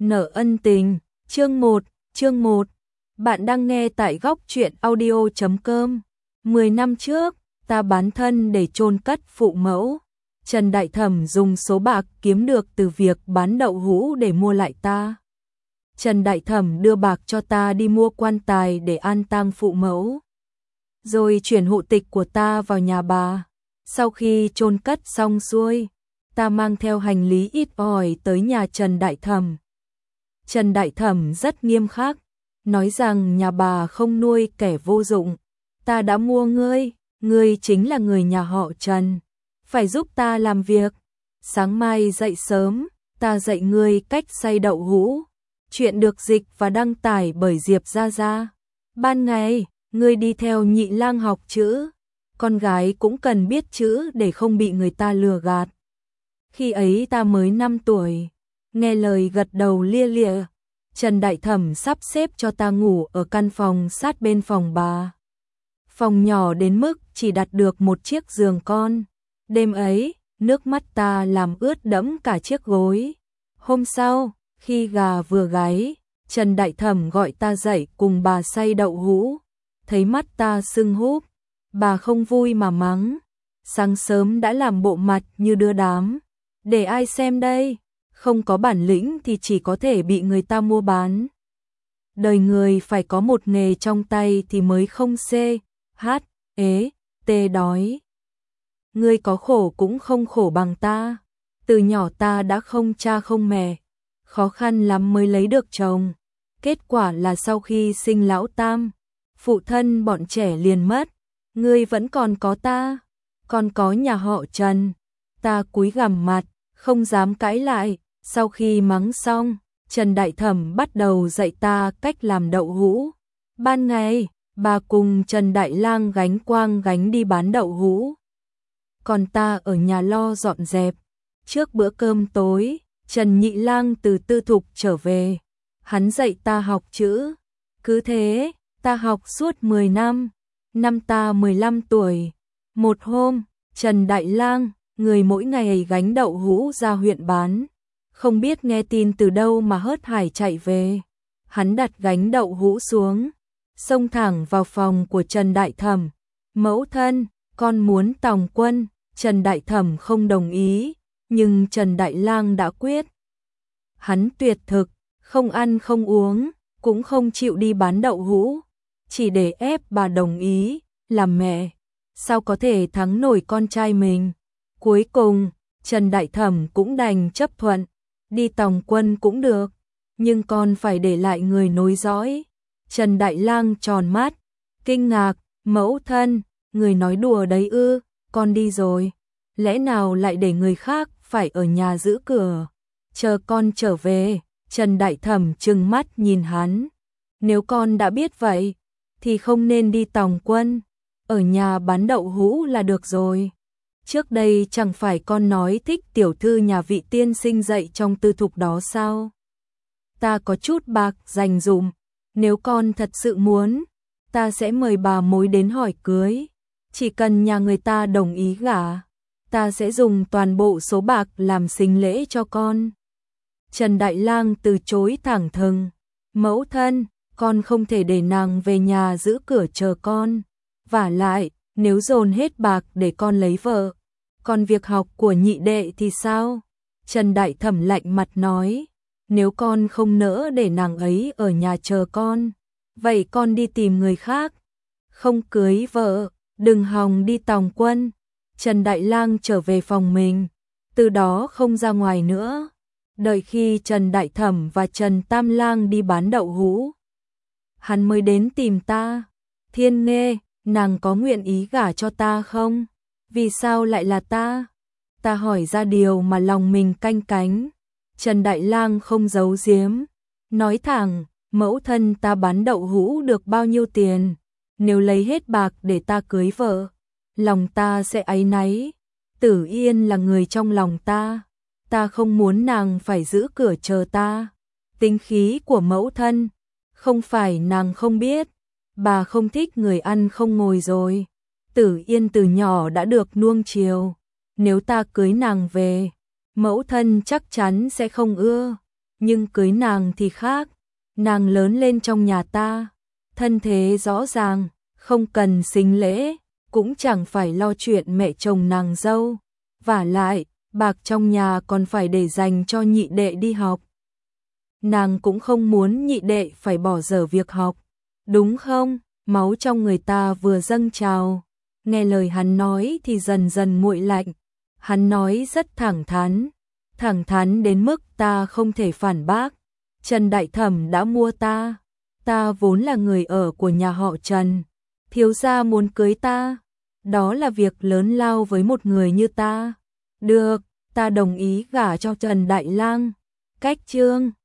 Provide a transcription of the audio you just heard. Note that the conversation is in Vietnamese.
Nợ ân tình, chương 1. Bạn đang nghe tại góc truyện audio.com. 10 năm trước, ta bán thân để chôn cất phụ mẫu. Trần Đại Thẩm dùng số bạc kiếm được từ việc bán đậu hũ để mua lại ta. Trần Đại Thẩm đưa bạc cho ta đi mua quan tài để an tang phụ mẫu, rồi chuyển hộ tịch của ta vào nhà bà. Sau khi chôn cất xong xuôi, ta mang theo hành lý ít ỏi tới nhà Trần Đại Thẩm. Trần Đại Thẩm rất nghiêm khắc, nói rằng nhà bà không nuôi kẻ vô dụng. Ta đã mua ngươi chính là người nhà họ Trần, phải giúp ta làm việc. Sáng mai dậy sớm, ta dạy ngươi cách xay đậu hũ. Chuyện được dịch và đăng tải bởi Diệp Gia Gia. Ban ngày, ngươi đi theo Nhị Lang học chữ. Con gái cũng cần biết chữ để không bị người ta lừa gạt. Khi ấy ta mới 5 tuổi, nghe lời gật đầu lia lịa. Trần Đại Thẩm sắp xếp cho ta ngủ ở căn phòng sát bên phòng bà. Phòng nhỏ đến mức chỉ đặt được một chiếc giường con. Đêm ấy, nước mắt ta làm ướt đẫm cả chiếc gối. Hôm sau, khi gà vừa gáy, Trần Đại Thẩm gọi ta dậy cùng bà xay đậu hũ. Thấy mắt ta sưng húp, bà không vui mà mắng. Sáng sớm đã làm bộ mặt như đưa đám. Để ai xem đây? Không có bản lĩnh thì chỉ có thể bị người ta mua bán. Đời người phải có một nghề trong tay thì mới không đói. Ngươi có khổ cũng không khổ bằng ta. Từ nhỏ ta đã không cha không mẹ, khó khăn lắm mới lấy được chồng. Kết quả là sau khi sinh lão tam, phụ thân bọn trẻ liền mất. Ngươi vẫn còn có ta, còn có nhà họ Trần. Ta cúi gằm mặt, không dám cãi lại. Sau khi mắng xong, Trần Đại Thẩm bắt đầu dạy ta cách làm đậu hũ. Ban ngày, bà cùng Trần Đại Lang gánh quang gánh đi bán đậu hũ, còn ta ở nhà lo dọn dẹp. Trước bữa cơm tối, Trần Nhị Lang từ tư thục trở về. Hắn dạy ta học chữ. Cứ thế, ta học suốt 10 năm. Năm ta 15 tuổi. Một hôm, Trần Đại Lang, người mỗi ngày gánh đậu hũ ra huyện bán, không biết nghe tin từ đâu mà hớt hải chạy về. Hắn đặt gánh đậu hũ xuống, xông thẳng vào phòng của Trần Đại Thẩm. Mẫu thân, con muốn tòng quân. Trần Đại Thẩm không đồng ý, nhưng Trần Đại Lang đã quyết. Hắn tuyệt thực, không ăn không uống, cũng không chịu đi bán đậu hũ, chỉ để ép bà đồng ý. Làm mẹ, sao có thể thắng nổi con trai mình? Cuối cùng, Trần Đại Thẩm cũng đành chấp thuận. Đi tòng quân cũng được, nhưng con phải để lại người nối dõi. Trần Đại Lang tròn mắt, kinh ngạc. Mẫu thân, người nói đùa đấy ư? Con đi rồi, lẽ nào lại để người khác phải ở nhà giữ cửa, chờ con trở về? Trần Đại Thẩm trừng mắt nhìn hắn. Nếu con đã biết vậy, thì không nên đi tòng quân, ở nhà bán đậu hũ là được rồi. Trước đây chẳng phải con nói thích tiểu thư nhà vị tiên sinh dạy trong tư thục đó sao? Ta có chút bạc dành dụm, nếu con thật sự muốn, ta sẽ mời bà mối đến hỏi cưới. Chỉ cần nhà người ta đồng ý gả, ta sẽ dùng toàn bộ số bạc làm sính lễ cho con. Trần Đại Lang từ chối thẳng thừng. Mẫu thân, con không thể để nàng về nhà giữ cửa chờ con. Vả lại, nếu dồn hết bạc để con lấy vợ, còn việc học của nhị đệ thì sao? Trần Đại Thẩm lạnh mặt nói, nếu con không nỡ để nàng ấy ở nhà chờ con, vậy con đi tìm người khác. Không cưới vợ, đừng hòng đi tòng quân. Trần Đại Lang trở về phòng mình, từ đó không ra ngoài nữa. Đợi khi Trần Đại Thẩm và Trần Tam Lang đi bán đậu hũ, hắn mới đến tìm ta. Thiên Nghê, nàng có nguyện ý gả cho ta không? Vì sao lại là ta? Ta hỏi ra điều mà lòng mình canh cánh. Trần Đại Lang không giấu giếm, nói thẳng, mẫu thân ta bán đậu hũ được bao nhiêu tiền? Nếu lấy hết bạc để ta cưới vợ, lòng ta sẽ áy náy. Tử Yên là người trong lòng ta không muốn nàng phải giữ cửa chờ ta. Tính khí của mẫu thân, không phải nàng không biết, bà không thích người ăn không ngồi rồi. Tử Yên từ nhỏ đã được nuông chiều, nếu ta cưới nàng về, mẫu thân chắc chắn sẽ không ưa. nhưng cưới nàng thì khác, nàng lớn lên trong nhà ta, thân thế rõ ràng, không cần sính lễ, cũng chẳng phải lo chuyện mẹ chồng nàng dâu, vả lại, bạc trong nhà còn phải để dành cho nhị đệ đi học. Nàng cũng không muốn nhị đệ phải bỏ dở việc học, đúng không? Máu trong người ta vừa dâng trào, nghe lời hắn nói thì dần dần nguội lạnh. Hắn nói rất thẳng thắn đến mức ta không thể phản bác. Trần Đại Thẩm đã mua ta vốn là người ở của nhà họ Trần, thiếu gia muốn cưới ta, đó là việc lớn lao với một người như ta. Được, ta đồng ý gả cho Trần Đại Lang. Cách chương